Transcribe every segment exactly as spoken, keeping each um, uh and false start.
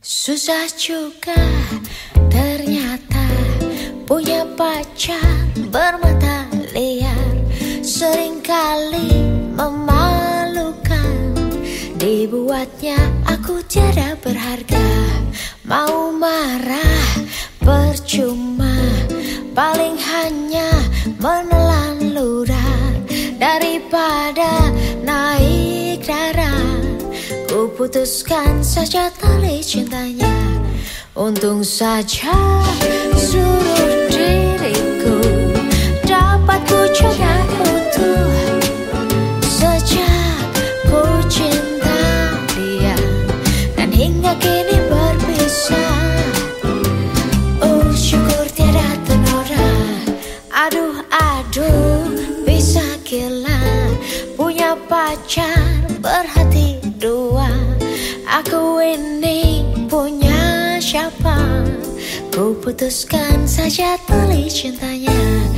Susah juga ternyata punya pacar bermata liar. Seringkali memalukan, dibuatnya aku tiada berharga. Mau marah percuma, paling hanya menelan ludah. Daripada naik darah, ku putuskan saja tali cintanya. Untung saja seluruh diriku dapat ku jaga utuh. Sejak ku cinta dia dan hingga kini berpisah. Oh syukur tiada ternoda. Aduh aduh bisa gila punya pacar berhati dua. Aku ini punya siapa? Ku putuskan saja tali cintanya.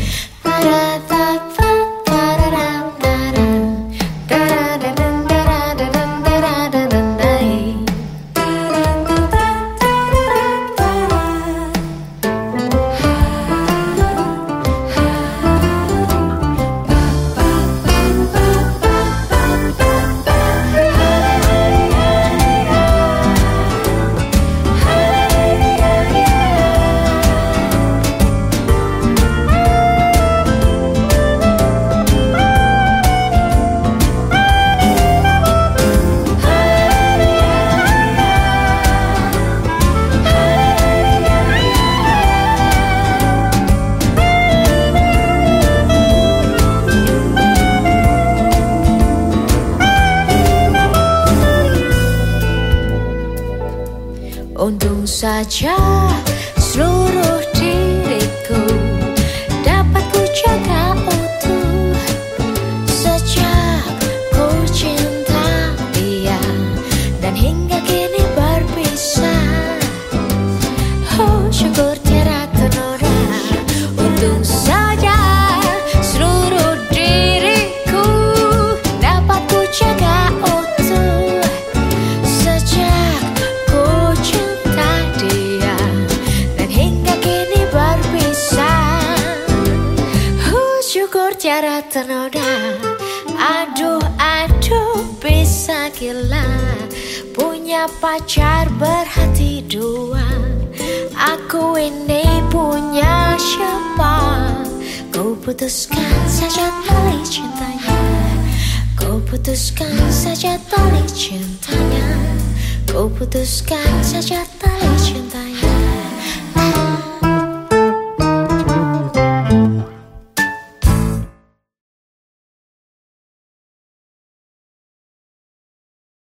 Untung saja seluruh diriku dapat ku jaga utuh. Sejak ku cinta dia dan hingga kini berpisah. Oh syukur tiada ternoda. Untung saja seluruh diriku dapat ku jaga utuh. Sejak ku cinta dia dan hingga kini berpisah. Oh syukur tiada ternoda. Aduh aduh bisa gila punya pacar berhati dua. Aku ini punya siapa? Ku putuskan saja tali cintanya. Ku putuskan saja tali cintanya. Ku putuskan saja tali cintanya.